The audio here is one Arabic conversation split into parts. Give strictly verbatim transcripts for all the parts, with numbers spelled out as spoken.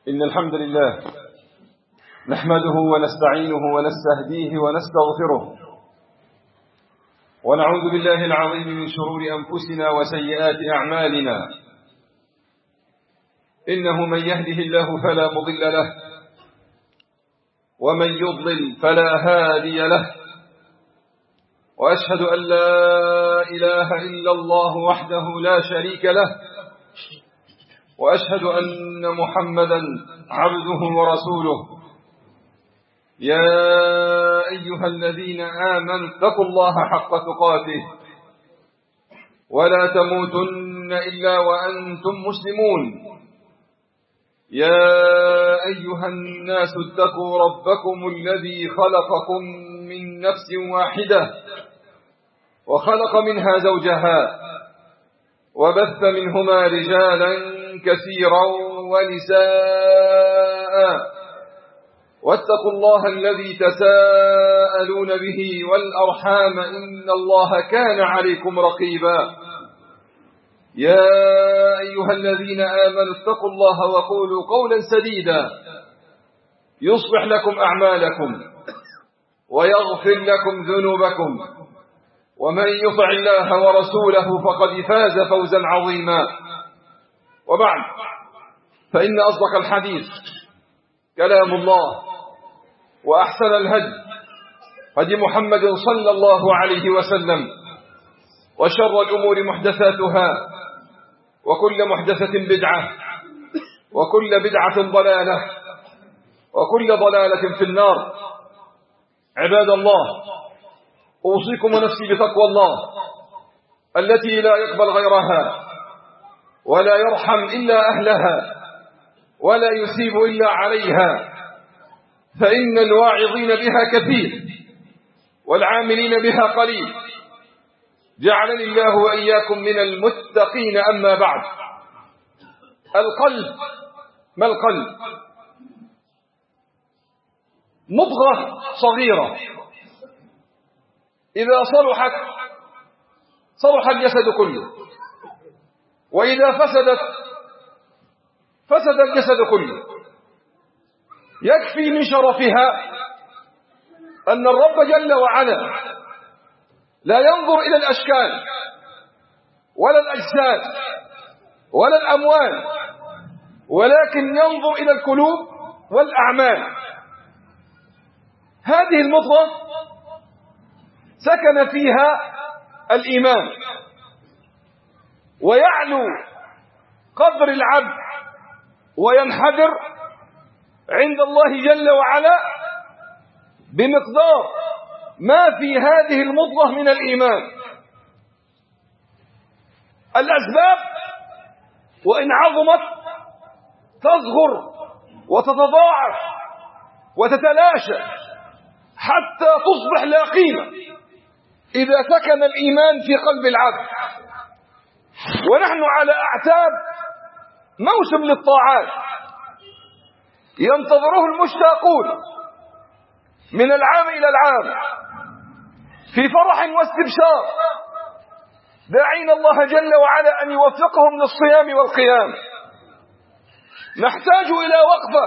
إن الحمد لله نحمده ونستعينه ونستهديه ونستغفره ونعوذ بالله العظيم من شرور أنفسنا وسيئات أعمالنا. إنه من يهده الله فلا مضل له ومن يضلل فلا هادي له، وأشهد أن لا إله إلا الله وحده لا شريك له، وأشهد أن محمدا عبده ورسوله. يا أيها الذين آمنوا اتقوا الله حق تقاته ولا تموتن إلا وأنتم مسلمون. يا أيها الناس اتقوا ربكم الذي خلقكم من نفس واحدة وخلق منها زوجها وبث منهما رجالا كثيرا ونساء، واتقوا الله الذي تساءلون به والأرحام إن الله كان عليكم رقيبا. يا أيها الذين آمنوا اتقوا الله وقولوا قولا سديدا يصلح لكم أعمالكم ويغفر لكم ذنوبكم، ومن يطع الله ورسوله فقد فاز فوزا عظيما. وبعد، فإن أصدق الحديث كلام الله، وأحسن الهدي هدي محمد صلى الله عليه وسلم، وشر الأمور محدثاتها، وكل محدثة بدعة، وكل بدعة ضلالة، وكل ضلالة في النار. عباد الله، أوصيكم ونفسي بتقوى الله التي لا يقبل غيرها ولا يرحم إلا أهلها ولا يثيب إلا عليها، فإن الواعظين بها كثير والعاملين بها قليل. جعلني الله وإياكم من المتقين. أما بعد، القلب. ما القلب؟ مضغة صغيرة إذا صلحت صلح الجسد كله، وإذا فسدت فسد الجسد كله. يكفي من شرفها أن الرب جل وعلا لا ينظر إلى الأشكال ولا الأجساد ولا الأموال، ولكن ينظر إلى القلوب والأعمال. هذه المضغة سكن فيها الإيمان، ويعلو قدر العبد وينحدر عند الله جل وعلا بمقدار ما في هذه المضغة من الإيمان. الأسباب وإن عظمت تصغر وتتضاعف وتتلاشى حتى تصبح لا قيمة إذا سكن الإيمان في قلب العبد. ونحن على أعتاب موسم للطاعات ينتظره المشتاقون من العام إلى العام في فرح واستبشار، داعين الله جل وعلا أن يوفقهم للصيام والقيام. نحتاج إلى وقفة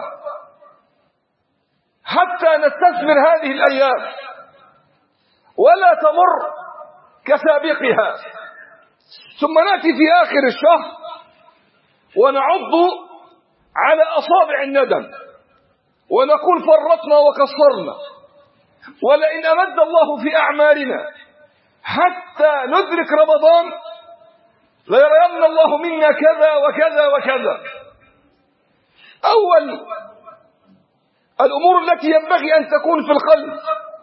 حتى نستثمر هذه الأيام ولا تمر كسابقها، ثم نأتي في آخر الشهر ونعض على أصابع الندم ونقول فرطنا وقصرنا. ولئن أمد الله في أعمالنا حتى ندرك رمضان ليرين الله منا كذا وكذا وكذا. أول الأمور التي ينبغي أن تكون في القلب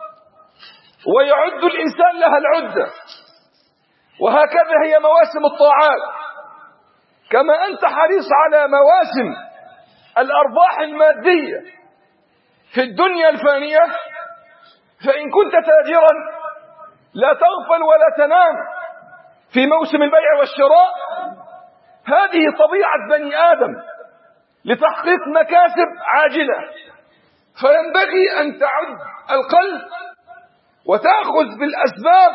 ويعد الإنسان لها العدة، وهكذا هي مواسم الطاعات. كما أنت حريص على مواسم الأرباح المادية في الدنيا الفانية، فإن كنت تاجرا لا تغفل ولا تنام في موسم البيع والشراء. هذه طبيعة بني آدم لتحقيق مكاسب عاجلة، فينبغي أن تعد القلب وتأخذ بالأسباب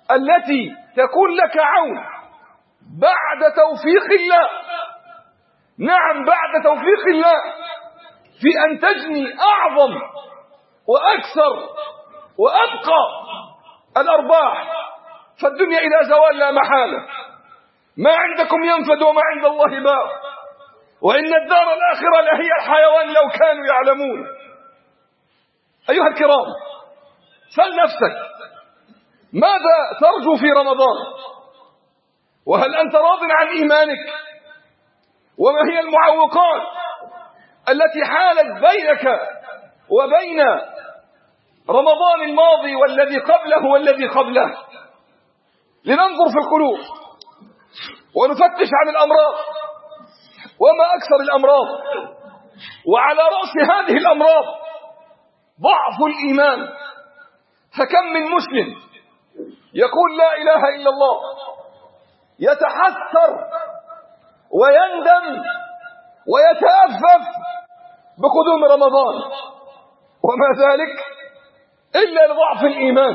التي تكون لك عون بعد توفيق الله نعم بعد توفيق الله في أن تجني أعظم وأكثر وأبقى الأرباح، فالدنيا إلى زوال لا محالة. ما عندكم ينفد وما عند الله باق، وإن الدار الآخرة لهي الحيوان لو كانوا يعلمون. أيها الكرام، سل نفسك ماذا ترجو في رمضان؟ وهل أنت راض عن إيمانك؟ وما هي المعوقات التي حالت بينك وبين رمضان الماضي والذي قبله والذي قبله؟ لننظر في القلوب ونفتش عن الأمراض، وما أكثر الأمراض، وعلى رأس هذه الأمراض ضعف الإيمان. فكم من مسلم يقول لا إله إلا الله، يتحسر ويندم ويتأفف بقدوم رمضان، وما ذلك إلا لضعف الإيمان.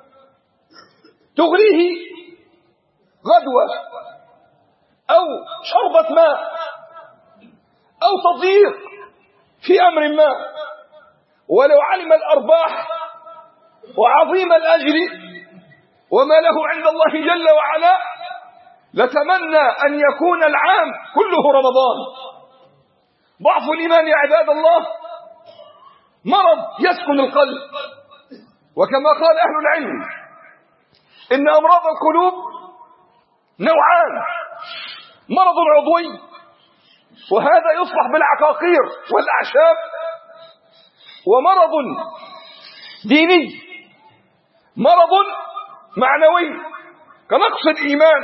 تغريه غدوة أو شربة ماء أو تضييق في أمر ما، ولو علم الأرباح وعظيم الأجر وما له عند الله جل وعلا لتمنى أن يكون العام كله رمضان. ضعف الإيمان يا عباد الله مرض يسكن القلب، وكما قال أهل العلم إن أمراض القلوب نوعان: مرض عضوي وهذا يصلح بالعقاقير والأعشاب، ومرض ديني، مرض معنوي كنقص الإيمان،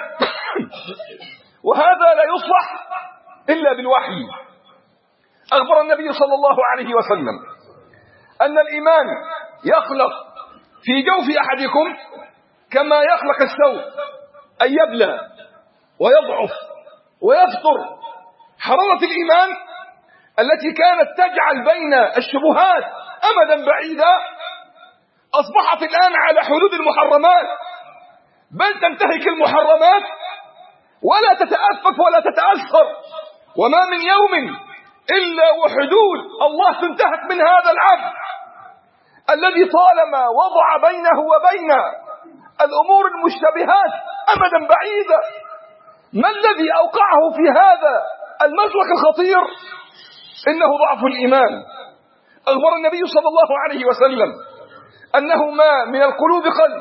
وهذا لا يصلح إلا بالوحي. أخبر النبي صلى الله عليه وسلم أن الإيمان يخلق في جوف أحدكم كما يخلق الثوب، أن يبلى ويضعف ويفطر. حرارة الإيمان التي كانت تجعل بين الشبهات أمدا بعيدا أصبحت الآن على حدود المحرمات، بل تنتهك المحرمات ولا تتأفف ولا تتأثر. وما من يوم إلا وحدود الله تنتهك من هذا العبد الذي طالما وضع بينه وبين الأمور المشتبهات أمدا بعيدا. ما الذي أوقعه في هذا المسلك الخطير؟ إنه ضعف الإيمان. أخبر النبي صلى الله عليه وسلم أنه ما من القلوب قلب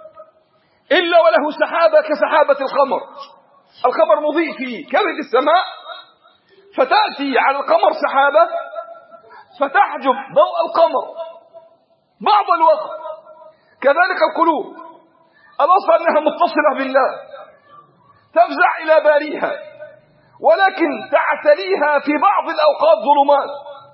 إلا وله سحابة كسحابة القمر. القمر مضيء في كبد السماء، فتأتي على القمر سحابة فتحجب ضوء القمر بعض الوقت. كذلك القلوب، الأصل أنها متصلة بالله تفزع إلى باريها، ولكن تعتليها في بعض الأوقات ظلمات.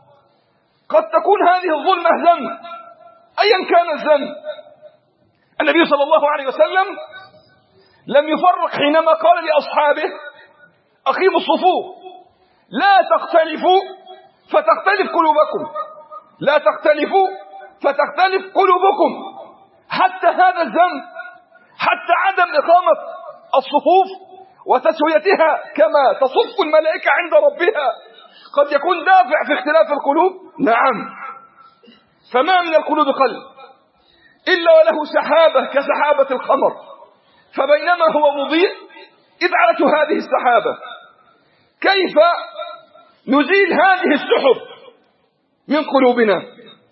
قد تكون هذه الظلمة ذنب أيا كان الذنب. النبي صلى الله عليه وسلم لم يفرق حينما قال لأصحابه أقيموا الصفوف، لا تختلفوا فتختلف قلوبكم، لا تختلفوا فتختلف قلوبكم. حتى هذا الذنب، حتى عدم إقامة الصفوف وتسويتها كما تصف الملائكة عند ربها قد يكون دافع في اختلاف القلوب. نعم، فما من القلوب قلب إلا وله سحابة كسحابة القمر، فبينما هو مضيء إذ علت هذه السحابة. كيف نزيل هذه السحب من قلوبنا؟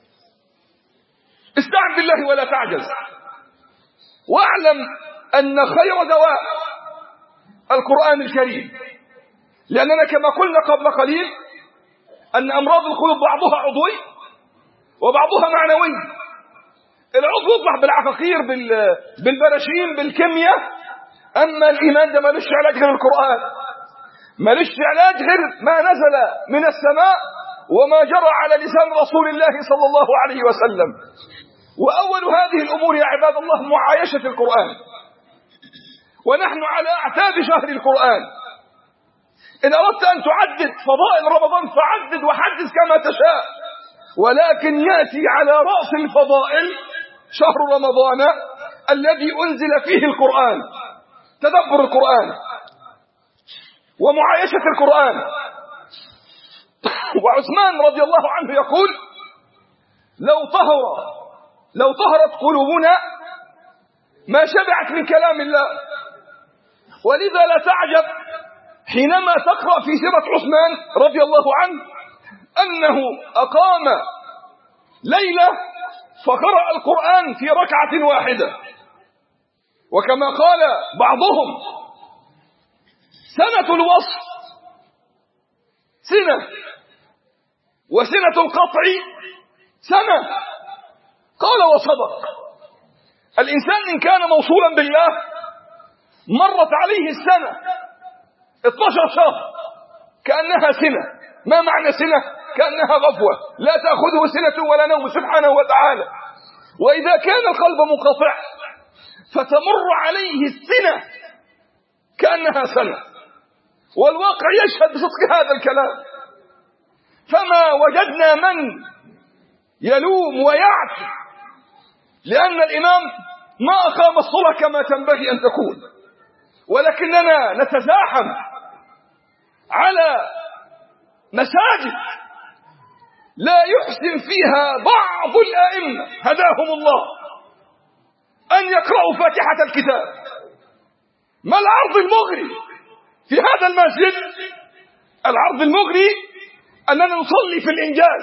استعن بالله ولا تعجز، واعلم أن خير دواء القرآن الكريم، لأننا كما قلنا قبل قليل أن أمراض القلوب بعضها عضوي وبعضها معنوي. العضو يطلع بالعقاقير بالبراشيم بالكيمياء، أما الإيمان ده مالوش علاج غير القرآن، مالوش علاج غير ما نزل من السماء وما جرى على لسان رسول الله صلى الله عليه وسلم. وأول هذه الأمور يا عباد الله معايشة القرآن، ونحن على أعتاب شهر القرآن. إن أردت أن تعدد فضائل رمضان فعدد وحدث كما تشاء، ولكن يأتي على رأس الفضائل شهر رمضان الذي أنزل فيه القرآن، تدبر القرآن ومعايشة القرآن. وعثمان رضي الله عنه يقول لو طهر لو طهرت قلوبنا ما شبعت من كلام الله. ولذا لا تعجب حينما تقرأ في سيرة عثمان رضي الله عنه أنه أقام ليلة فقرأ القرآن في ركعة واحدة، وكما قال بعضهم سنة الوصف سنة وسنة القطع سنة. قال وصدق. الإنسان إن كان موصولا بالله مرت عليه السنة اثني عشر شهر كأنها سنة. ما معنى سنة؟ كأنها غفوة لا تأخذه سنة ولا نوم سبحانه وتعالى. وإذا كان القلب منقطع فتمر عليه السنة كأنها سنة، والواقع يشهد بصدق هذا الكلام. فما وجدنا من يلوم ويعتب لأن الإمام ما أقام الصلاة كما تنبغي أن تكون، ولكننا نتزاحم على مساجد لا يحسن فيها بعض الأئمة هداهم الله أن يقرأوا فاتحة الكتاب. ما العرض المغري في هذا المسجد؟ العرض المغري أننا نصلي في الإنجاز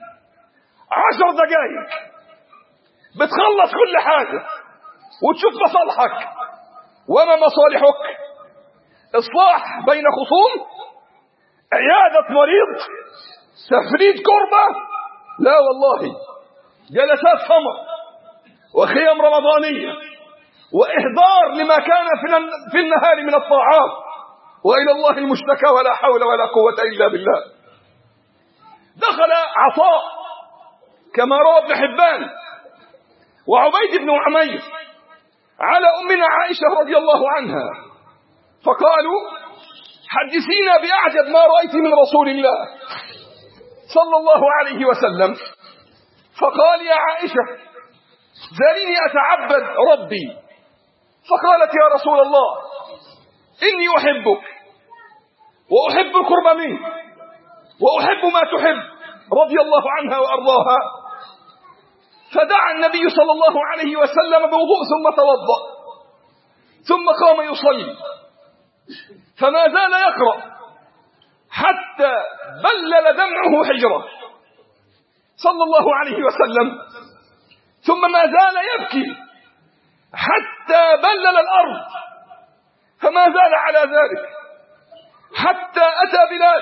عشر دقائق بتخلص كل حاجة وتشوف مصالحك. وما مصالحك؟ إصلاح بين خصوم، عيادة مريض، تفريج كربة؟ لا والله، جلسات سمر وخيام رمضانية وإهدار لما كان في النهار من الطاعات، وإلى الله المشتكى ولا حول ولا قوة إلا بالله. دخل عطاء كما روى ابن حبان وعبيد بن عمير على أمنا عائشة رضي الله عنها فقالوا حدثينا بأعجب ما رأيت من رسول الله صلى الله عليه وسلم. فقال يا عائشة ذريني أتعبد ربي. فقالت يا رسول الله إني أحبك وأحب القرب منك وأحب ما تحب رضي الله عنها وأرضاها. فدعا النبي صلى الله عليه وسلم بوضوء ثم توضأ ثم قام يصلي، فما زال يقرأ حتى بلل دمعه حجره صلى الله عليه وسلم، ثم ما زال يبكي حتى بلل الأرض، فما زال على ذلك حتى أتى بلال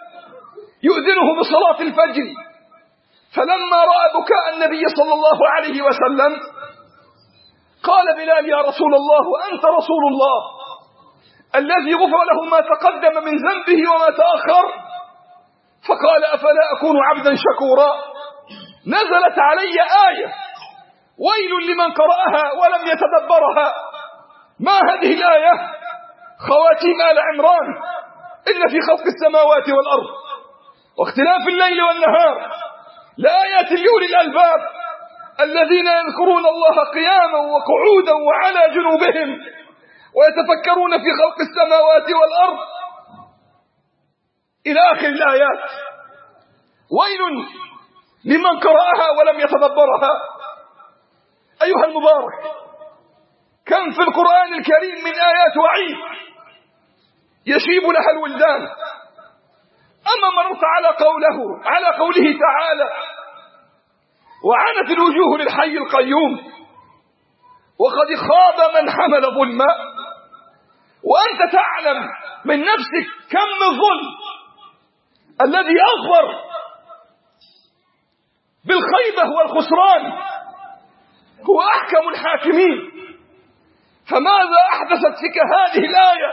يؤذنه بصلاة الفجر. فلما رأى بكاء النبي صلى الله عليه وسلم قال بلال يا رسول الله وأنت رسول الله الذي غفر له ما تقدم من ذنبه وما تأخر. فقال أفلا أكون عبدا شكورا. نزلت علي آية ويل لمن قرأها ولم يتدبرها. ما هذه الآية؟ خواتيم آل عمران إن في خلق السماوات والأرض واختلاف الليل والنهار لآيات لأولي الألباب الذين يذكرون الله قياما وقعودا وعلى جنوبهم ويتفكرون في خلق السماوات والأرض إلى آخر الآيات. ويل لمن قرأها ولم يتدبرها. أيها المبارك، كم في القرآن الكريم من آيات وعيد يشيب لها الولدان. أما مررت على قوله على قوله تعالى وعنت الوجوه للحي القيوم وقد خاب من حمل ظلما، وأنت تعلم من نفسك كم الظلم الذي أخبر بالخيبة والخسران هو أحكم الحاكمين. فماذا أحدثت فيك هذه الآية؟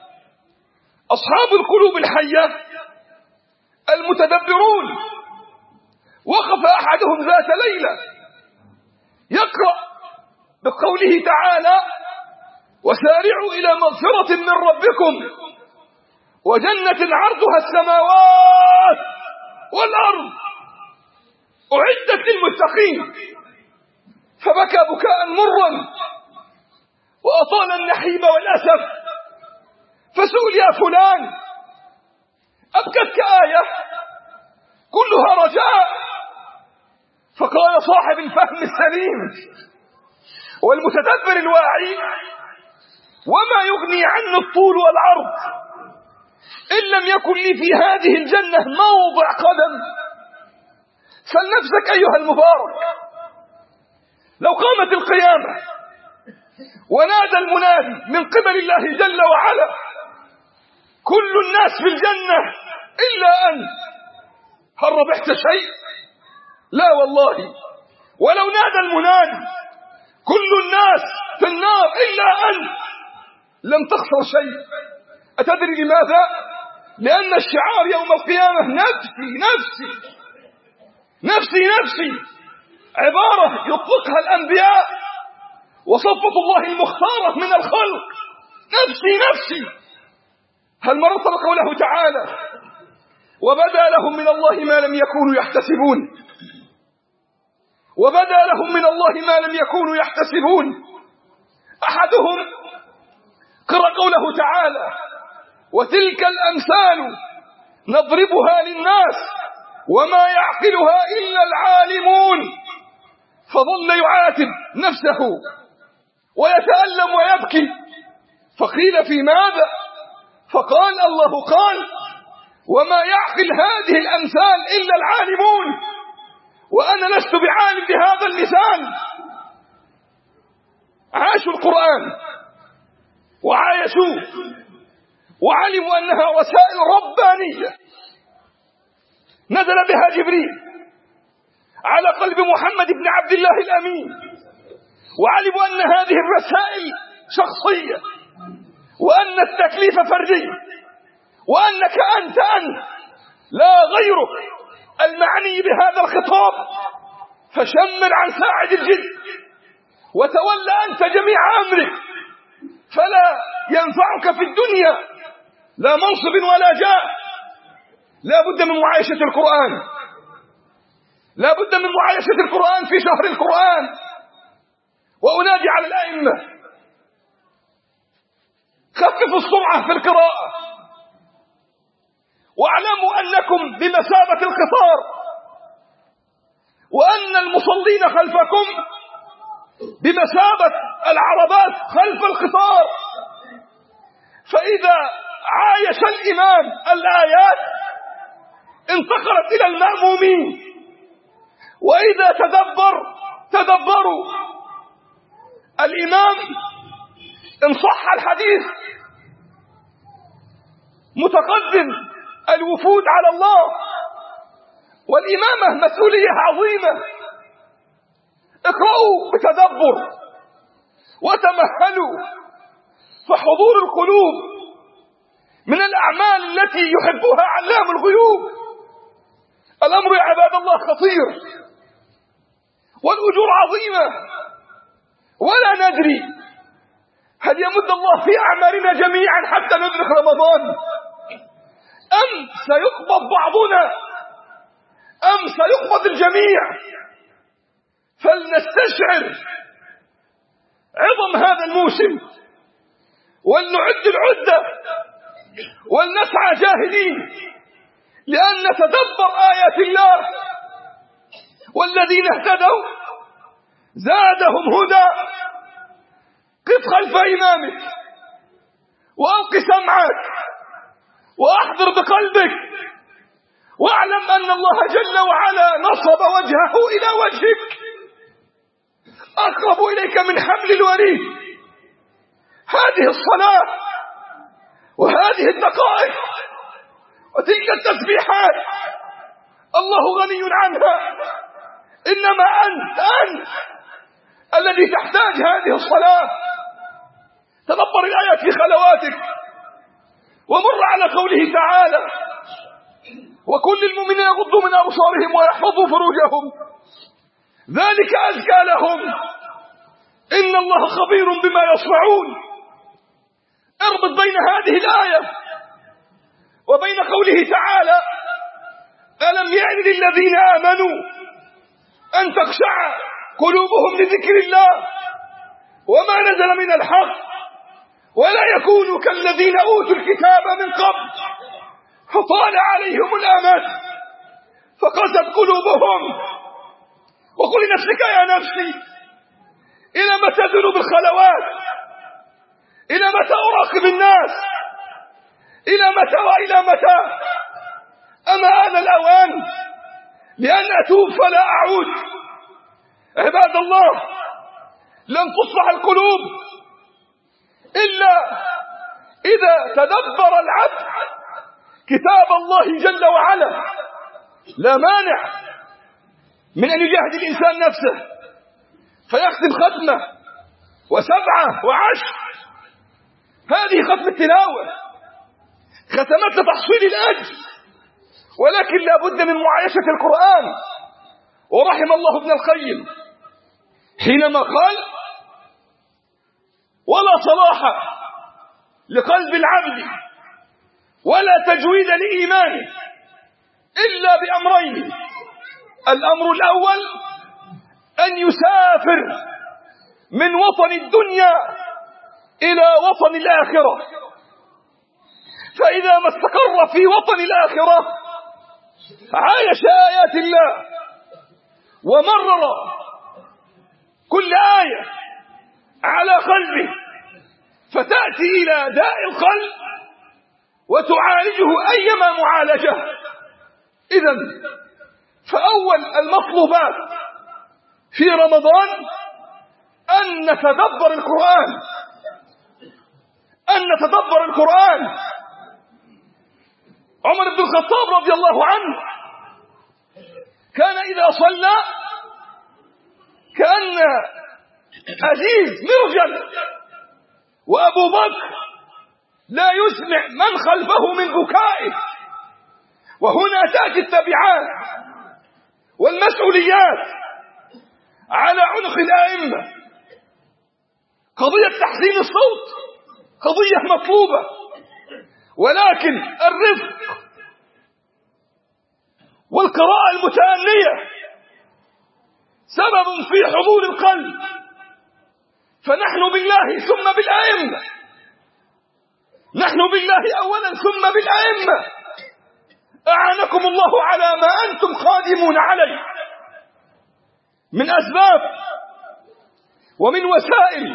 أصحاب القلوب الحية المتدبرون وقف أحدهم ذات ليلة يقرأ بقوله تعالى وسارعوا إلى مغفرة من ربكم وجنة عرضها السماوات والأرض أعدت للمتقين، فبكى بكاء مرا وأطال النحيب والأسف. فسئل يا فلان أبكتك آية؟ كلها رجاء. فقال صاحب الفهم السليم والمتدبر الواعي: وما يغني عني الطول والعرض إن لم يكن لي في هذه الجنة موضع قدم. سل نفسك أيها المبارك، لو قامت القيامة ونادى المنادي من قبل الله جل وعلا: كل الناس في الجنة إلا أنت، هل ربحت شيء؟ لا والله. ولو نادى المنادي: كل الناس في النار إلا أنت، لم تخسر شيء. أتدري لماذا؟ لأن الشعار يوم القيامة نفسي نفسي نفسي نفسي، عبارة يطلقها الأنبياء وصفة الله المختارة من الخلق: نفسي نفسي. هل مرت بقوله تعالى: وبدا لهم من الله ما لم يكونوا يحتسبون؟ وبدا لهم من الله ما لم يكونوا يحتسبون. أحدهم قرأ قوله تعالى: وتلك الأمثال نضربها للناس وما يعقلها إلا العالمون. فظل يعاتب نفسه ويتألم ويبكي، فقيل: في ماذا؟ فقال: الله قال: وما يعقل هذه الأمثال إلا العالمون، وأنا لست بعالم بهذا المثال. عاشوا القرآن وعايشوه وعلموا أنها رسائل ربانية نزل بها جبريل على قلب محمد بن عبد الله الأمين، وعلموا أن هذه الرسائل شخصية، وأن التكليف فردي، وأنك أنت أنت لا غيرك المعني بهذا الخطاب. فشمر عن ساعد الجد وتولى أنت جميع أمرك، فلا ينفعك في الدنيا لا منصب ولا جاه. لا بد من معايشة القرآن، لا بد من معايشة القرآن في شهر القرآن. وأنادي على الأئمة: خففوا السرعة في القراءة، واعلموا أنكم بمثابة القطار، وأن المصلين خلفكم بمثابة العربات خلف القطار. فإذا عايش الإمام الآيات انتقلت إلى المأمومين، وإذا تدبر تدبروا. الإمام إن صح الحديث متقدم الوفود على الله، والإمامة مسؤولية عظيمة. اقرأوا بتدبر وتمهلوا، فحضور القلوب من الأعمال التي يحبها علام الغيوب. الأمر يا عباد الله خطير، والأجور عظيمة، ولا ندري هل يمد الله في أعمالنا جميعا حتى ندرك رمضان، أم سيقبض بعضنا، أم سيقبض الجميع. فلنستشعر عظم هذا الموسم، ولنعد العدة، ولنسعى جاهدين لأن نتدبر آيات الله. والذين اهتدوا زادهم هدى. قف خلف إمامك وألق سمعك وأحضر بقلبك، واعلم أن الله جل وعلا نصب وجهه إلى وجهك أقرب إليك من حبل الوريد. هذه الصلاة وهذه الدقائق وتلك التسبيحات الله غني عنها، إنما أنت أنت الذي تحتاج هذه الصلاة. تدبر الآيات في خلواتك، ومر على قوله تعالى: وكل المؤمنين يغضوا من أبصارهم ويحفظوا فروجهم ذلك أزكى لهم إن الله خبير بما يصنعون. اربط بين هذه الآية وبين قوله تعالى: ألم يعن للذين آمنوا أن تخشع قلوبهم لذكر الله وما نزل من الحق ولا يكونوا كالذين أوتوا الكتاب من قبل فطال عليهم الأمد فقد قست قلوبهم. وقل لنفسك يا نفسي إلى متى ذنوب الخلوات؟ إلى متى أراقب الناس؟ إلى متى وإلى متى؟ أما آن الأوان لأن أتوب فلا أعود. عباد الله، لن تصلح القلوب إلا إذا تدبر العبد كتاب الله جل وعلا. لا مانع من أن يجاهد الإنسان نفسه فيختم ختمة وسبعة وعشر. هذه ختم التلاوة، ختمت لتحصيل الأجر، ولكن لا بد من معايشة القرآن. ورحم الله ابن القيم حينما قال: ولا صلاح لقلب العبد ولا تجويد لإيمانه إلا بأمرين. الأمر الأول أن يسافر من وطن الدنيا إلى وطن الآخرة، فإذا ما استقر في وطن الآخرة عايش آيات الله ومرر كل آية على قلبه، فتأتي إلى داء القلب وتعالجه أيما معالجة. إذن فأول المطلوبات في رمضان أن نتدبر القرآن، أن نتدبر القرآن. عمر بن الخطاب رضي الله عنه كان إذا صلى كأن عزيز مرجل، وأبو بكر لا يسمع من خلفه من بكائه. وهنا تأتي التبعات والمسؤوليات على عنق الأئمة. قضية تحسين الصوت قضية مطلوبة، ولكن الرفق والقراءة المتأنية سبب في حضور القلب. فنحن بالله ثم بالأئمة، نحن بالله أولا ثم بالأئمة. أعانكم الله على ما أنتم قادمون عليه من أسباب ومن وسائل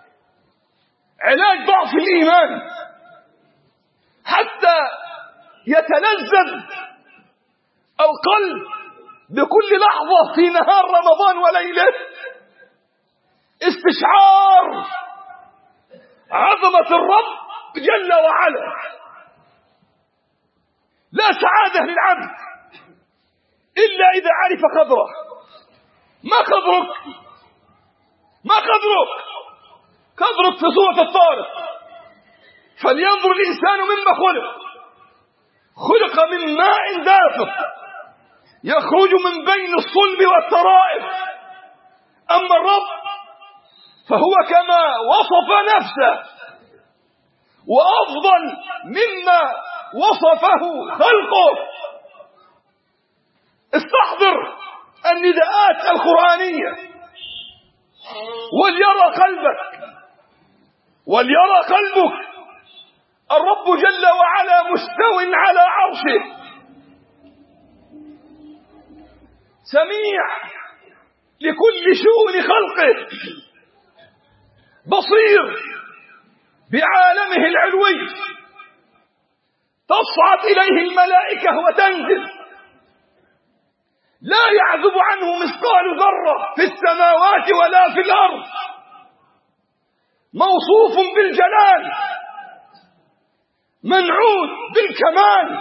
علاج ضعف الإيمان، حتى يتلذذ القلب بكل لحظة في نهار رمضان وليله استشعار عظمة الرب جل وعلا. لا سعادة للعبد إلا إذا عرف قدره. ما قدرك؟ ما قدرك؟ قدرك في سورة الطارق: فلينظر الإنسان مما خلق، خلق من ماء دافق يخرج من بين الصلب والترائب. أما الرب فهو كما وصف نفسه وأفضل مما وصفه خلقه. استحضر النداءات القرآنية وليرى قلبك وليرى قلبك الرب جل وعلا مستو على عرشه، سميع لكل شؤون خلقه، بصير بعالمه العلوي، تصعد إليه الملائكة وتنزل، لا يعزب عنه مثقال ذرة في السماوات ولا في الأرض، موصوف بالجلال، منعوت بالكمال،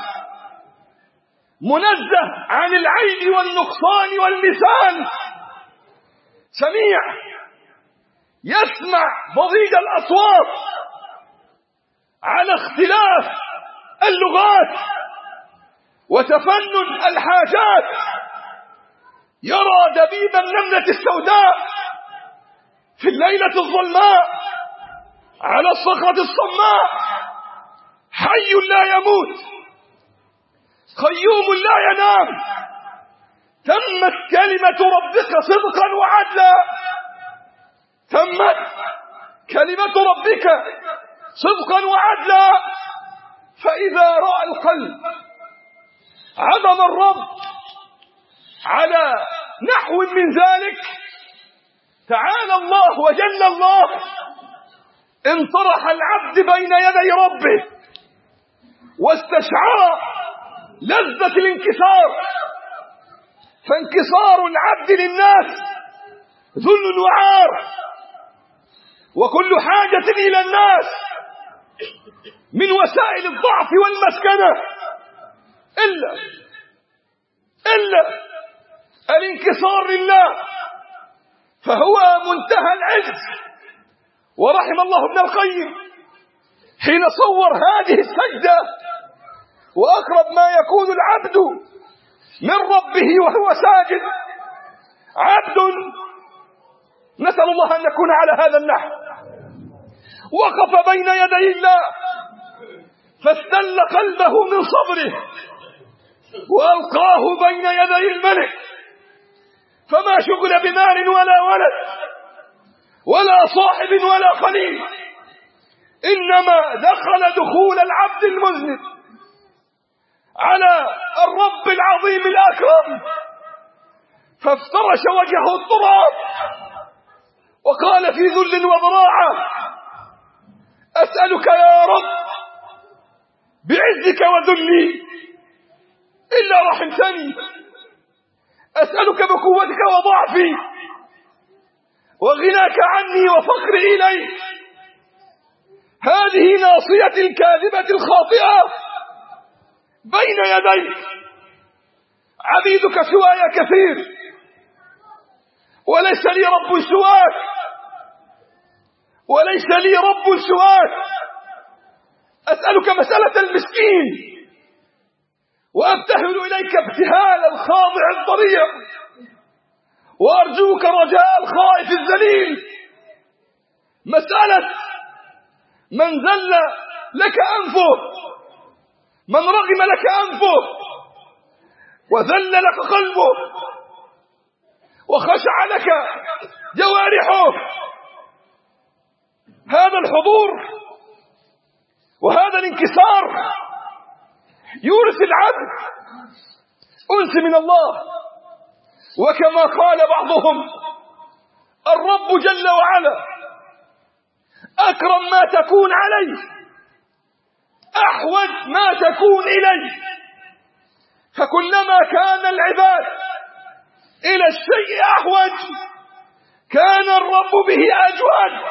منزه عن العيب والنقصان واللسان، سميع يسمع ضجيج الأصوات على اختلاف اللغات وتفنن الحاجات، يرى دبيب النملة السوداء في الليلة الظلماء على الصخرة الصماء، حي لا يموت، قيوم لا ينام، تمت كلمة ربك صدقا وعدلا، تمت كلمة ربك صدقا وعدلا. فإذا رأى القلب عظم الرب نحو من ذلك تعالى الله وجل الله انطرح العبد بين يدي ربه واستشعر لذة الانكسار، فانكسار العبد للناس ذل وعار، وكل حاجة إلى الناس من وسائل الضعف والمسكنة إلا إلا الانكسار لله، فهو منتهى العز. ورحم الله ابن القيم حين صور هذه السجدة، وأقرب ما يكون العبد من ربه وهو ساجد عبد، نسأل الله أن نكون على هذا النحو، وقف بين يدي الله فاستل قلبه من صبره وألقاه بين يدي الملك، فما شغل بمال ولا ولد ولا صاحب ولا خليل، إنما دخل دخول العبد المذنب على الرب العظيم الأكرم، فافترش وجهه التراب وقال في ذل وضراعة: أسألك يا رب بعزك وذلي إلا رحمتني، أسألك بقوتك وضعفي وغناك عني وفقري إليك، هذه ناصيتي الكاذبة الخاطئة بين يديك، عبيدك سواي كثير وليس لي رب سواك، وليس لي رب سواك، أسألك مسألة المسكين وأبتهل إليك ابتهال الخاضع الضريع، وأرجوك رجاء الخائف الذليل، مسألة من ذل لك أنفه، من رغم لك أنفه وذل لك قلبه وخشع لك جوارحه. هذا الحضور وهذا الانكسار يورث العبد أنس من الله، وكما قال بعضهم: الرب جل وعلا أكرم ما تكون عليه، أحوج ما تكون إليه، فكلما كان العباد إلى الشيء أحوج كان الرب به أجود.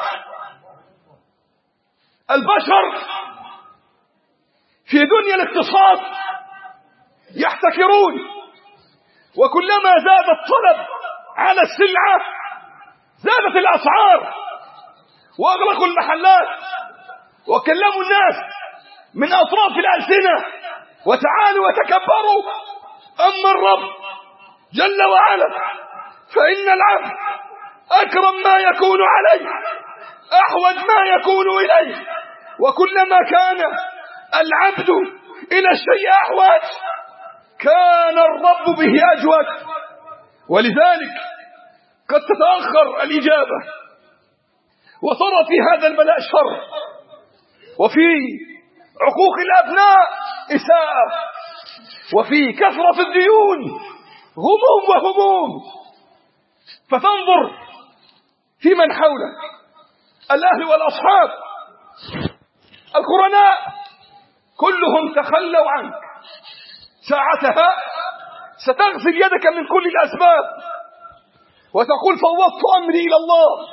البشر في دنيا الاقتصاد يحتكرون، وكلما زاد الطلب على السلعة زادت الأسعار وأغلقوا المحلات وكلموا الناس من أطراف الألسنة وتعالوا وتكبروا. أما الرب جل وعلا فإن العبد أكرم ما يكون عليه، أحوج ما يكون إليه، وكلما كان العبد إلى الشيء أحوج كان الرب به أجود. ولذلك قد تتأخر الإجابة وترى في هذا البلاء شر، وفي عقوق الأبناء إساءة، وفي كثرة الديون غموم وهموم، فتنظر في من حولك، الأهل والأصحاب القرناء كلهم تخلوا عنك، ساعتها ستغسل يدك من كل الأسباب وتقول: فوضت أمري إلى الله،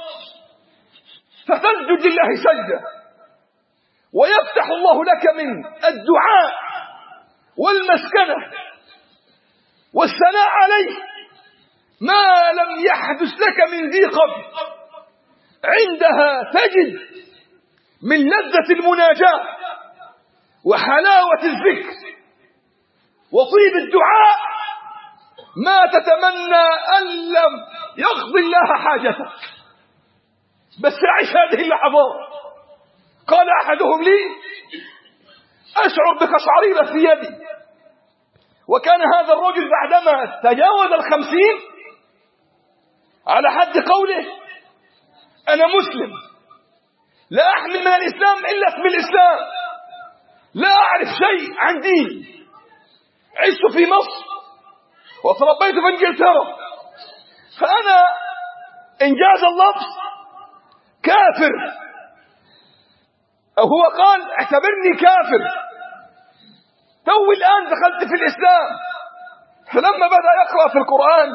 فتسجد لله سجدة، ويفتح الله لك من الدعاء والمسكنة والثناء عليه ما لم يحدث لك من ذي قبل. عندها تجد من لذة المناجاة وحلاوة الذكر وطيب الدعاء ما تتمنى أن لم يقضي الله حاجتك. بس أعيش هذه اللحظات. قال أحدهم لي: أشعر بقشعريرة في يدي. وكان هذا الرجل بعدما تجاوز الخمسين على حد قوله: أنا مسلم، لا أحمل من الإسلام إلا اسم الإسلام، لا أعرف شيء عن دين، عشت في مصر وتربيت في إنجلترا، فأنا إنجاز اللفظ كافر، أو هو قال اعتبرني كافر، تو الآن دخلت في الإسلام. فلما بدأ يقرأ في القرآن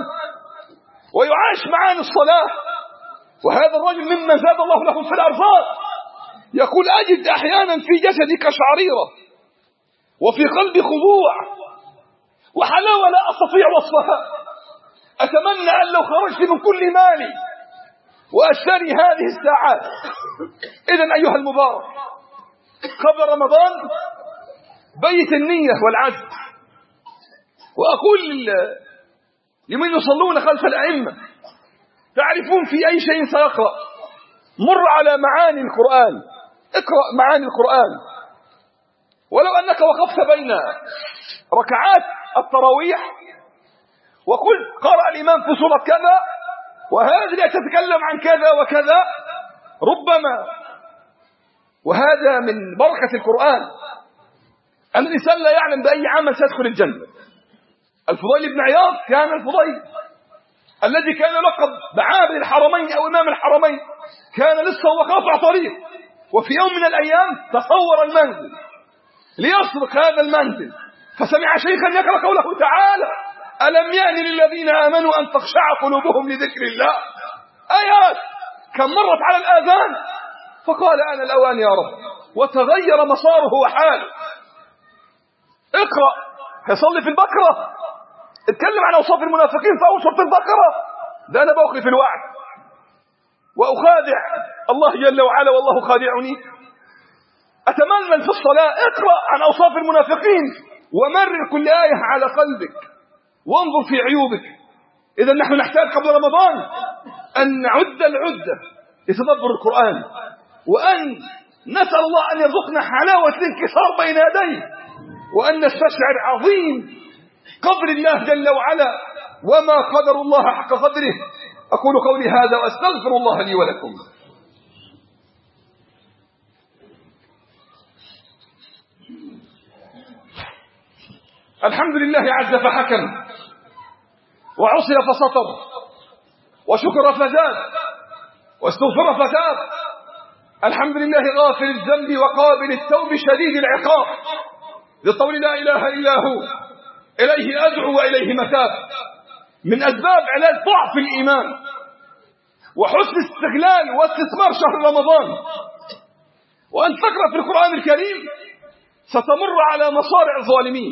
ويعاش معاني الصلاة، وهذا الرجل ممن زاد الله له في الأرزاق، يقول أجد أحيانا في جسدي كشعريرة وفي قلبي خضوع وحلاوة لا أستطيع وصفها، أتمنى أن لو خرجت من كل مالي وأشتري هذه الساعات. إذن أيها المبارك، قبل رمضان بيت النية والعزم. وأقول لمن يصلون خلف الأئمة، تعرفون في أي شيء سيقرأ، مر على معاني القرآن، اقرأ معاني القرآن. ولو أنك وقفت بين ركعات التراويح وقلت قرأ الإمام في سورة كذا وهذه تتكلم عن كذا وكذا، ربما، وهذا من بركة القرآن، أن الإنسان لا يعلم بأي عمل سيدخل الجنة. الفضيل بن عياض كان الفضيل الذي كان لقب بعابد الحرمين أو إمام الحرمين، كان لسه وقاطع طريق، وفي يوم من الأيام تصور المنزل ليسرق هذا المنزل، فسمع شيخا يقرأ قوله تعالى: ألم يأن للذين آمنوا أن تخشع قلوبهم لذكر الله. آيات كم مرت على الآذان، فقال أنا الأوان يا رب، وتغير مساره وحاله. اقرأ، يصلي في البقرة، اتكلم عن أوصاف المنافقين في أول سورة البقرة. ده أنا بأخلف الوعد وأخادع الله جل وعلا والله خادعني. أتمنى في الصلاة اقرأ عن أوصاف المنافقين ومرر كل آية على قلبك وانظر في عيوبك. إذا نحن نحتاج قبل رمضان أن نعد العدة لتدبر القرآن، وأن نسأل الله أن يرزقنا حلاوة الانكسار بين يديه، وأن نستشعر عظيم قدر الله جل وعلا وما قدر الله حق قدره. أقول قولي هذا وأستغفر الله لي ولكم. الحمد لله عز فحكم، وعصي فسطر، وشكر فزاد، واستغفر فتاب. الحمد لله غافر الذنب وقابل التوب شديد العقاب، للطول لا إله إلا هو، إليه أدعو وإليه متاب. من أسباب علاج ضعف الإيمان وحسن استغلال واستثمار شهر رمضان، وأن تقرأ في القرآن الكريم ستمر على مصارع الظالمين،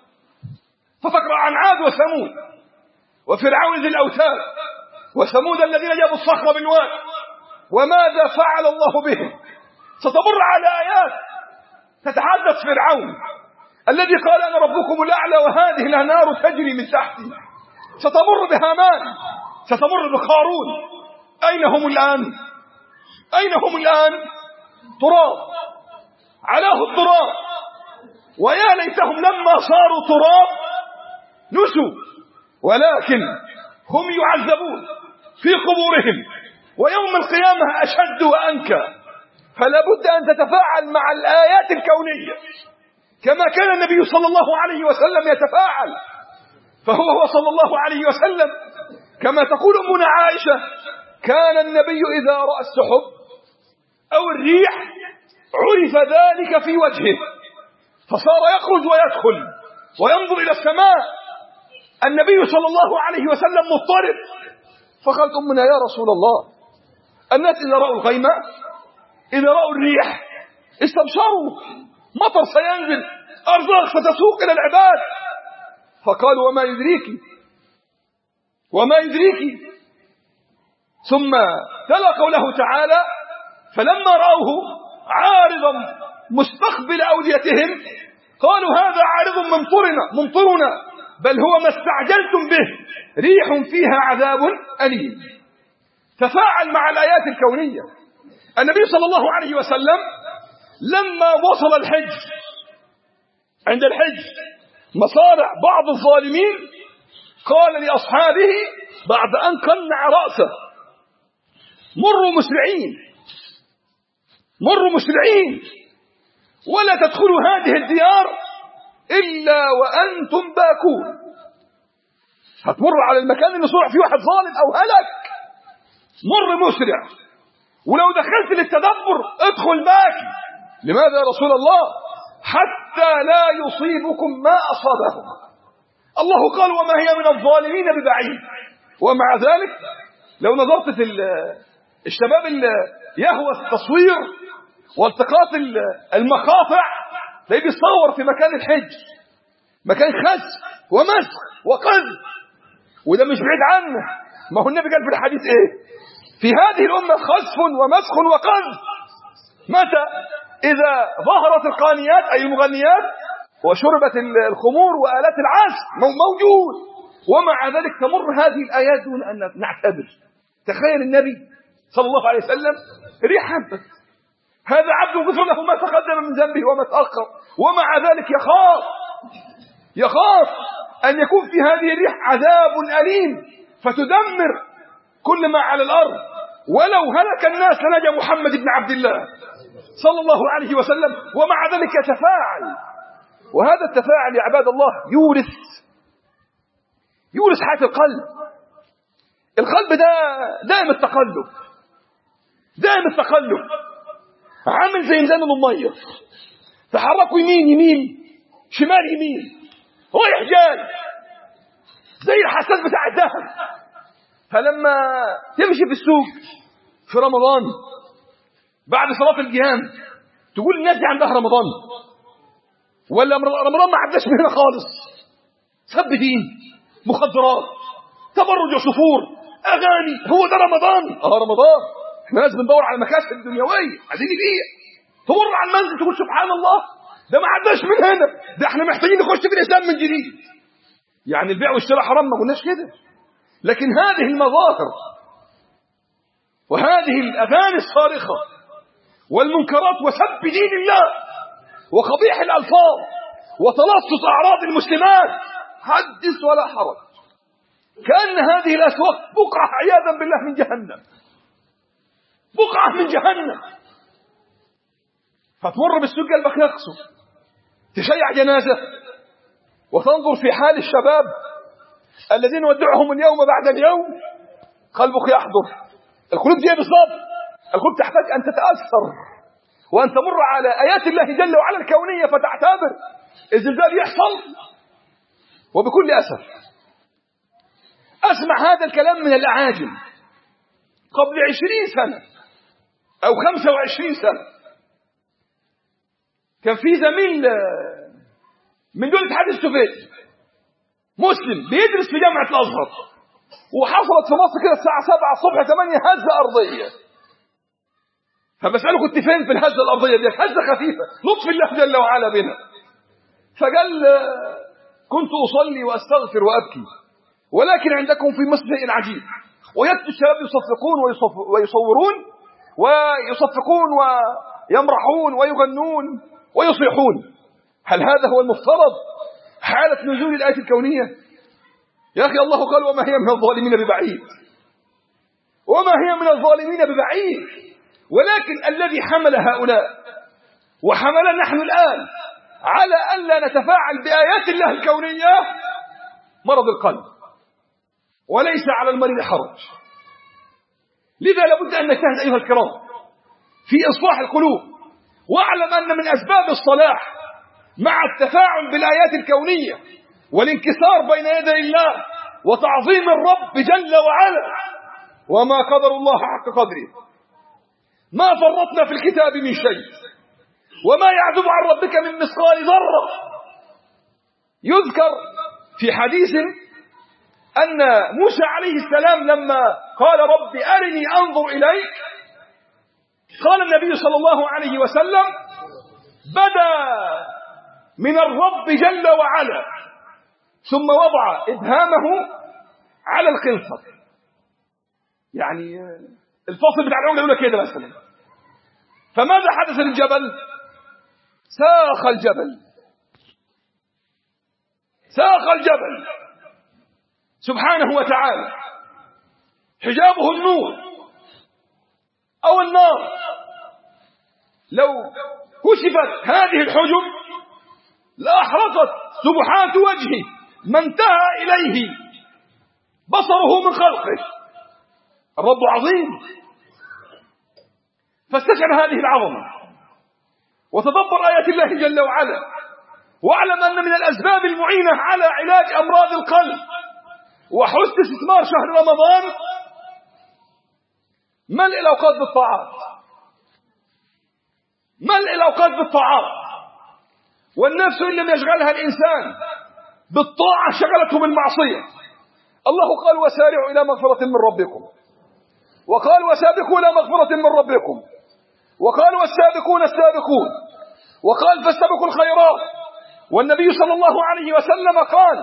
فتقرأ عن عاد وثمود وفرعون ذي الأوتاد وثمود الذين جابوا الصخر بالواد وماذا فعل الله بهم. ستمر على آيات تتحدث فرعون الذي قال أنا ربكم الأعلى وهذه الأنهار تجري من تحتي. ستمر بهامان، ستمر بقارون. أين هم الآن؟ أين هم الآن؟ تراب، علاه التراب، ويا ليتهم لما صاروا تراب نسوا، ولكن هم يعذبون في قبورهم ويوم القيامة أشد وأنكى. فلا بد أن تتفاعل مع الآيات الكونية كما كان النبي صلى الله عليه وسلم يتفاعل. فهو صلى الله عليه وسلم كما تقول أمنا عائشة: كان النبي إذا رأى السحب أو الريح عرف ذلك في وجهه، فصار يخرج ويدخل وينظر إلى السماء. النبي صلى الله عليه وسلم مضطرب، فقالت أمنا: يا رسول الله، الناس إذا رأوا الغيم، إذا رأوا الريح استبشروا، مطر سينزل، أرزاق ستسوق إلى العباد. فقال: وما يدريك وما يدريك. ثم تلا قوله تعالى: فلما رأوه عارضا مستقبل أوديتهم قالوا هذا عارض ممطرنا ممطرنا بل هو ما استعجلتم به ريح فيها عذاب أليم. تفاعل مع الآيات الكونية. النبي صلى الله عليه وسلم لما وصل الحج، عند الحج مصارع بعض الظالمين، قال لأصحابه بعد أن قنع رأسه: مروا مسرعين مروا مسرعين ولا تدخلوا هذه الديار إلا وأنتم باكون. هتمر على المكان اللي صرع فيه واحد ظالم أو هلك، مر مسرع. ولو دخلت للتدبر ادخل باكي. لماذا يا رسول الله؟ حتى لا يصيبكم ما أصابهم. الله قال وما هي من الظالمين ببعيد. ومع ذلك لو نظرت في الشباب اللي يهوى التصوير والتقاط المقاطع تلاقيه بيصور في مكان الحج، مكان خسف ومسخ وقذف، وده مش بعيد عنه. ما هو النبي قال في الحديث ايه؟ في هذه الأمة خسف ومسخ وقذف. متى؟ إذا ظهرت القانيات أي المغنيات وشربت الخمور وآلات العزف موجود. ومع ذلك تمر هذه الآيات دون أن نعتبر. تخيل النبي صلى الله عليه وسلم ريح حبت، هذا عبد غفر له ما تقدم من ذنبه وما تأخر، ومع ذلك يخاف يخاف أن يكون في هذه الريح عذاب أليم فتدمر كل ما على الأرض. ولو هلك الناس لنجا محمد بن عبد الله صلى الله عليه وسلم. ومع ذلك يتفاعل، وهذا التفاعل يا عباد الله يورث يورث حياة القلب. القلب ده دائم التقلب، دائم التقلب، عامل زي ميزان المميز، تحركوا يمين يمين شمال يمين رايح جاي زي الحساس بتاع الذهب. فلما تمشي في السوق في رمضان بعد صلاة القيام تقول الناس دي عندها رمضان، ولا رمضان ما عداش من هنا خالص؟ سب دين، مخدرات، تبرج وصفور، أغاني، هو ده رمضان؟ اه رمضان. احنا ناس بندور على مكاسب دنيوية عايزين نبيع، تمر على المنزل تقول سبحان الله ده ما عداش من هنا، ده احنا محتاجين نخش في الإسلام من جديد. يعني البيع والشراء حرام؟ ما قلناش كده، لكن هذه المظاهر وهذه الأغاني الصارخة والمنكرات وسب دين الله وقبيح الألفاظ وتلصص أعراض المسلمات حدث ولا حرج، كأن هذه الأسواق بقعة عياذا بالله من جهنم، بقعة من جهنم. فتمر بالسوق قلبك يقسو، تشيع جنازة وتنظر في حال الشباب الذين ودعهم اليوم بعد اليوم، قلبك يحضر. القلوب دي بالضبط، القلوب تحتاج أن تتأثر وأن تمر على آيات الله جل وعلا الكونية فتعتبر. الزلزال يحصل وبكل أسف أسمع هذا الكلام من الأعاجم قبل عشرين سنة أو خمسة وعشرين سنة. كان في زميل من دول الاتحاد السوفيتي مسلم بيدرس في جامعة الأزهر، وحصلت في مصر كده الساعة سبعة الصبح ثمانية هزة أرضية. فبسأله كنت فين في الهزة الأرضية دي؟ هزة خفيفة لطف الله جل وعلا بنا. فقال كنت أصلي وأستغفر وأبكي، ولكن عندكم في مصر شيء عجيب، ويأتي الشباب يصفقون ويصورون ويصفقون ويمرحون ويغنون ويصيحون. هل هذا هو المفترض حالة نزول الآية الكونية؟ يا أخي الله قال وما هي من الظالمين ببعيد، وما هي من الظالمين ببعيد. ولكن الذي حمل هؤلاء وحملنا نحن الآن على أن لا نتفاعل بآيات الله الكونية مرض القلب، وليس على المريض حرج. لذا لابد أن نجتهد أيها الكرام في إصلاح القلوب، واعلم أن من أسباب الصلاح مع التفاعل بالآيات الكونية والانكسار بين يدي الله وتعظيم الرب جل وعلا. وما قدر الله حق قدره، ما فرطنا في الكتاب من شيء، وما يعزب عن ربك من مثقال ذرة. يذكر في حديث أن موسى عليه السلام لما قال رب أرني أنظر إليك، قال النبي صلى الله عليه وسلم بدا من الرب جل وعلا ثم وضع إبهامه على القنصر. يعني الفصل بتاع العملة يقول كده مثلا. فماذا حدث للجبل؟ ساخ الجبل، ساخ الجبل سبحانه وتعالى، حجابه النور أو النار. لو كشفت هذه الحجب لأحرقت سبحات وجهه ما انتهى إليه بصره من خلقه. الرب عظيم، فاستشعر هذه العظمة وتدبر آيات الله جل وعلا، واعلم أن من الأسباب المعينة على علاج أمراض القلب وحسن استثمار شهر رمضان ملء الأوقات بالطاعات، ملء الأوقات بالطاعات. والنفس إن لم يشغلها الإنسان بالطاعة شغلته بالمعصية. الله قال وسارعوا إلى مغفرة من ربكم، وقال وسابقوا إلى مغفرة من ربكم، وقال والسابقون السابقون، وقال فاستبقوا الخيرات. والنبي صلى الله عليه وسلم قال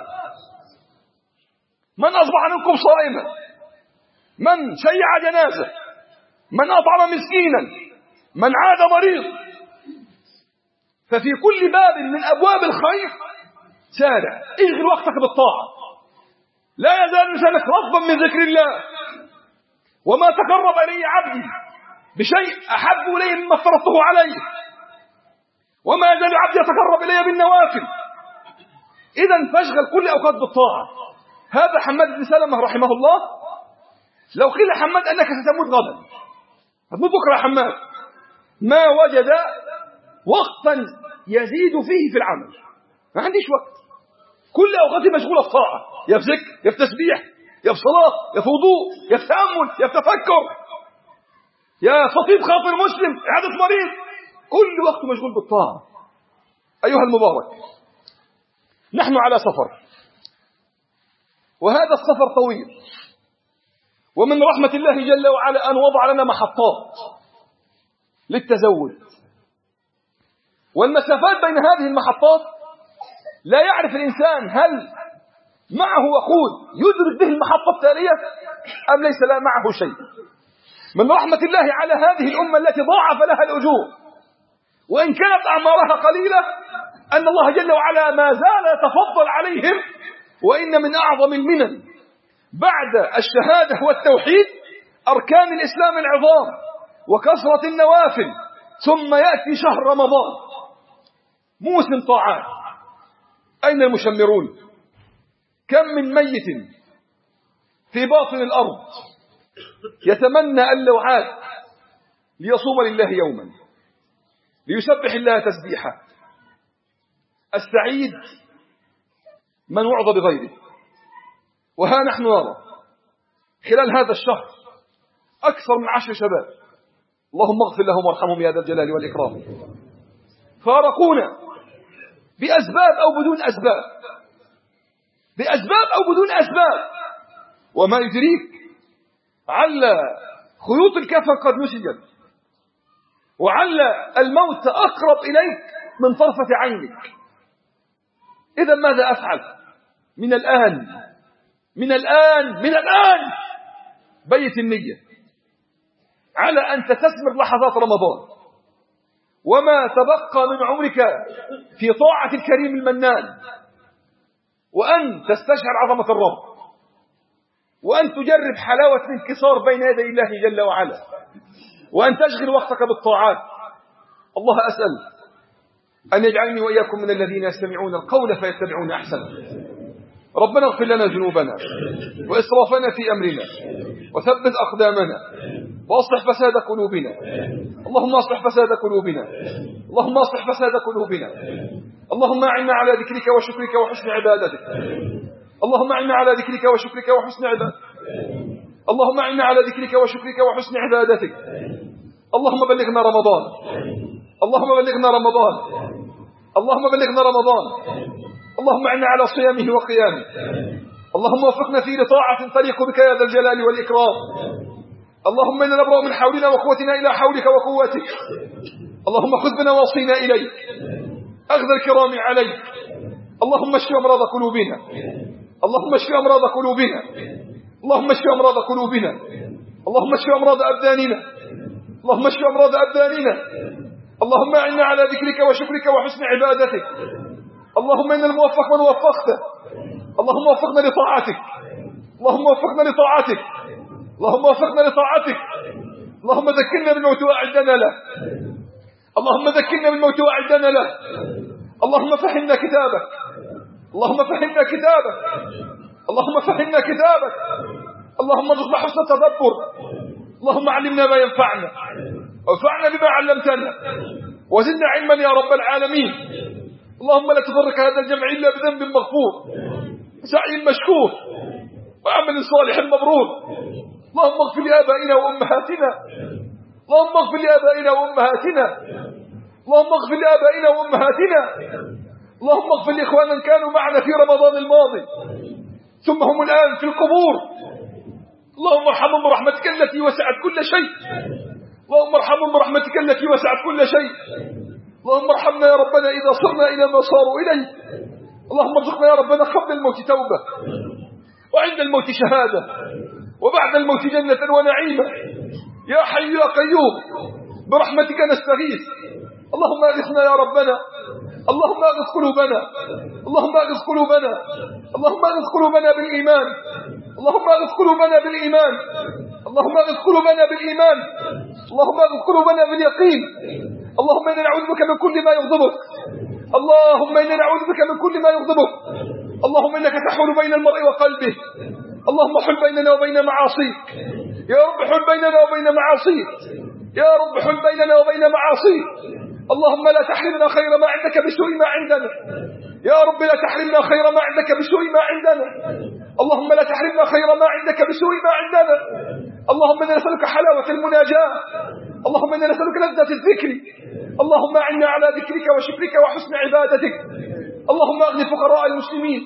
من أصبح منكم صائما، من شيع جنازة، من أطعم مسكينا، من عاد مريض. ففي كل باب من أبواب الخير سارع، اشغل وقتك بالطاعة. لا يزال لسانك رطبا من ذكر الله. وما تقرب إلي عبدي بشيء أحب إليه مما افترضته عليه، وما يزال عبدي يتقرب إلي بالنوافل. إذن فاشغل كل أوقات بالطاعة. هذا حماد بن سلمة رحمه الله، لو قيل حماد أنك ستموت غدا، هتموت بكرة يا حماد، ما وجد وقتا يزيد فيه في العمل. ما عنديش وقت، كل أوقاتي مشغولة الطاعة، يا في ذكر، يا في تسبيح، يا في صلاة، يا في وضوء، يا في تأمل، يا في تفكر، يا خطيب خاطر مسلم، إعادة مريض، كل وقت مشغول بالطاعة. أيها المبارك، نحن على سفر، وهذا السفر طويل، ومن رحمة الله جل وعلا أن وضع لنا محطات للتزود، والمسافات بين هذه المحطات لا يعرف الإنسان هل معه وقود يدرك به المحطة التالية أم ليس لا معه شيء. من رحمة الله على هذه الأمة التي ضاعف لها الأجور وإن كانت أعمارها قليلة، أن الله جل وعلا ما زال يتفضل عليهم. وإن من أعظم المنن بعد الشهادة والتوحيد أركان الإسلام العظام وكثرة النوافل، ثم يأتي شهر رمضان موسم طاعات. أين المشمرون؟ كم من ميت في باطن الأرض يتمنى أن لو عاد ليصوم لله يوما، ليسبح الله تسبيحا. السعيد من وعظ بغيره. وها نحن نرى خلال هذا الشهر أكثر من عشر شباب، اللهم اغفر لهم وارحمهم يا ذا الجلال والإكرام، فارقونا بأسباب أو بدون أسباب، بأسباب أو بدون أسباب. وما يدريك عل خيوط الكفن قد نسجت، وعل الموت أقرب إليك من طرفة عينك. إذا ماذا أفعل؟ من الآن من الآن من الآن بيت النية على أن تستثمر لحظات رمضان وما تبقى من عمرك في طاعة الكريم المنان، وأن تستشعر عظمة الرب، وأن تجرب حلاوة الانكسار بين يدي الله جل وعلا، وأن تشغل وقتك بالطاعات. الله أسأل أن يجعلني وإياكم من الذين يستمعون القول فيتبعون أحسنه. ربنا اغفر لنا ذنوبنا وإسرافنا في أمرنا، وثبت أقدامنا، وأصلح فساد قلوبنا. اللهم أصلح فساد قلوبنا، اللهم أصلح فساد قلوبنا. اللهم أعنا على ذكرك وشكرك وحسن عبادتك. اللهم أعنا على ذكرك وشكرك وحسن عبادتك. اللهم أعنا على ذكرك وشكرك وحسن عبادتك. اللهم بلغنا رمضان، اللهم بلغنا رمضان، اللهم بلغنا رمضان. اللهم أعنا على صيامه وقيامه. اللهم وفقنا فيه لطاعة تليق بك يا ذا الجلال والإكرام. اللهم إنا نبرأ من حولنا وقوتنا إلى حولك وقوتك. اللهم خذ بنواصينا إليك، أخذ الكرام عليك. اللهم اشف أمراض قلوبنا، اللهم اشف أمراض قلوبنا، اللهم اشف أمراض قلوبنا، اللهم اشف أمراض أبداننا، اللهم اشف أمراض أبداننا. اللهم أعنا على ذكرك وشكرك وحسن عبادتك. اللهم إن الموفق من وفقته. اللهم وفقنا لطاعتك، اللهم وفقنا لطاعتك، اللهم وفقنا لطاعتك. اللهم ذكرنا بالموت وأعدنا له، اللهم ذكرنا بالموت وأعدنا له. اللهم فهمنا كتابك، اللهم فهمنا كتابك، اللهم فهمنا كتابك، اللهم ارزقنا حسن التدبر، اللهم علمنا ما ينفعنا وانفعنا بما علمتنا وزدنا علما يا رب العالمين. اللهم لا تفرق هذا الجمع إلا بذنب مغفور، سعي مشكور، وعمل صالح مبرور. اللهم اغفر لآبائنا وأمهاتنا، اللهم اغفر لآبائنا وأمهاتنا، اللهم اغفر لآبائنا وأمهاتنا، اللهم اغفر لإخوانا كانوا معنا في رمضان الماضي ثم هم الآن في القبور. اللهم ارحمهم برحمتك التي وسعت كل شيء، اللهم ارحمهم برحمتك التي وسعت كل شيء. اللهم ارحمنا يا ربنا إذا صرنا إلى ما صاروا إليه. اللهم ارزقنا يا ربنا قبل الموت توبة، وعند الموت شهادة، وبعد الموت جنة ونعيمة. يا حي يا قيوم برحمتك نستغيث. اللهم اغثنا يا ربنا، اللهم اغث قلوبنا، اللهم اغث قلوبنا، اللهم اغث قلوبنا بالإيمان، اللهم اغث قلوبنا بالإيمان، اللهم اغث قلوبنا بالإيمان، اللهم اغث قلوبنا باليقين. اللهم إنا نعوذ بك من كل ما يغضبك، اللهم إنا نعوذ بك من كل ما يغضبك. اللهم إنك تحول بين المرء وقلبه، اللهم حل بيننا وبين معاصيك يا رب، حل بيننا وبين معاصيك يا رب، حل بيننا وبين معاصيك. اللهم لا تحرمنا خير ما عندك بسوء ما عندنا يا رب، لا تحرمنا خير ما عندك بسوء ما عندنا. اللهم لا تحرمنا خير ما عندك بسوء ما عندنا. اللهم إنا نسألك حلاوة المناجاة، اللهم إنا نسألك لذة الذكر. اللهم أعنا على ذكرك وشكرك وحسن عبادتك. اللهم أغني فقراء المسلمين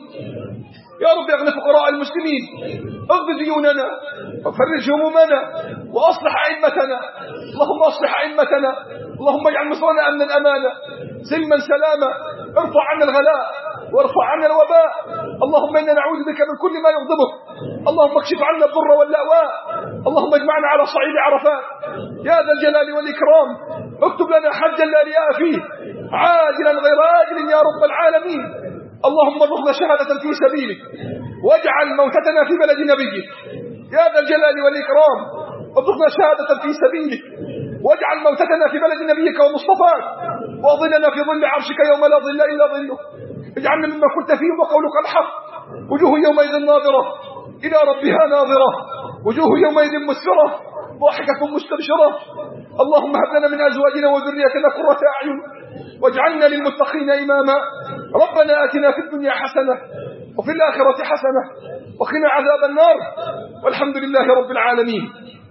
يا رب، أغني فقراء المسلمين، اغض ديوننا وفرج همومنا وأصلح أئمتنا. اللهم أصلح أئمتنا، اللهم اجعل مصرنا أمنا أمانا سلما سلاما. ارفع عنا الغلاء وارفع عنا الوباء. اللهم إنا نعوذ بك من كل ما يغضبك. اللهم اكشف عنا الضر واللأواء. اللهم اجمعنا على صعيد عرفات يا ذا الجلال والإكرام. اكتب لنا حجا لا رياء فيه، عاجلا غير آجل يا رب العالمين. اللهم ارزقنا شهادة في سبيلك، واجعل موتتنا في بلد نبيك يا ذا الجلال والإكرام. ارزقنا شهادة في سبيلك، واجعل موتتنا في بلد نبيك ومصطفاك، واظلنا في ظل عرشك يوم لا ظل إلا ظله. اجعلنا مما كنت فيه وقولك الحق. وجوه يومئذ ناظرة إلى ربها ناظرة، وجوه يومئذ مسفرة ضاحكة مستبشرة. اللهم هب لنا من أزواجنا وذريتنا قرة أعين واجعلنا للمتقين إماما. ربنا آتنا في الدنيا حسنة وفي الآخرة حسنة وقنا عذاب النار، والحمد لله رب العالمين.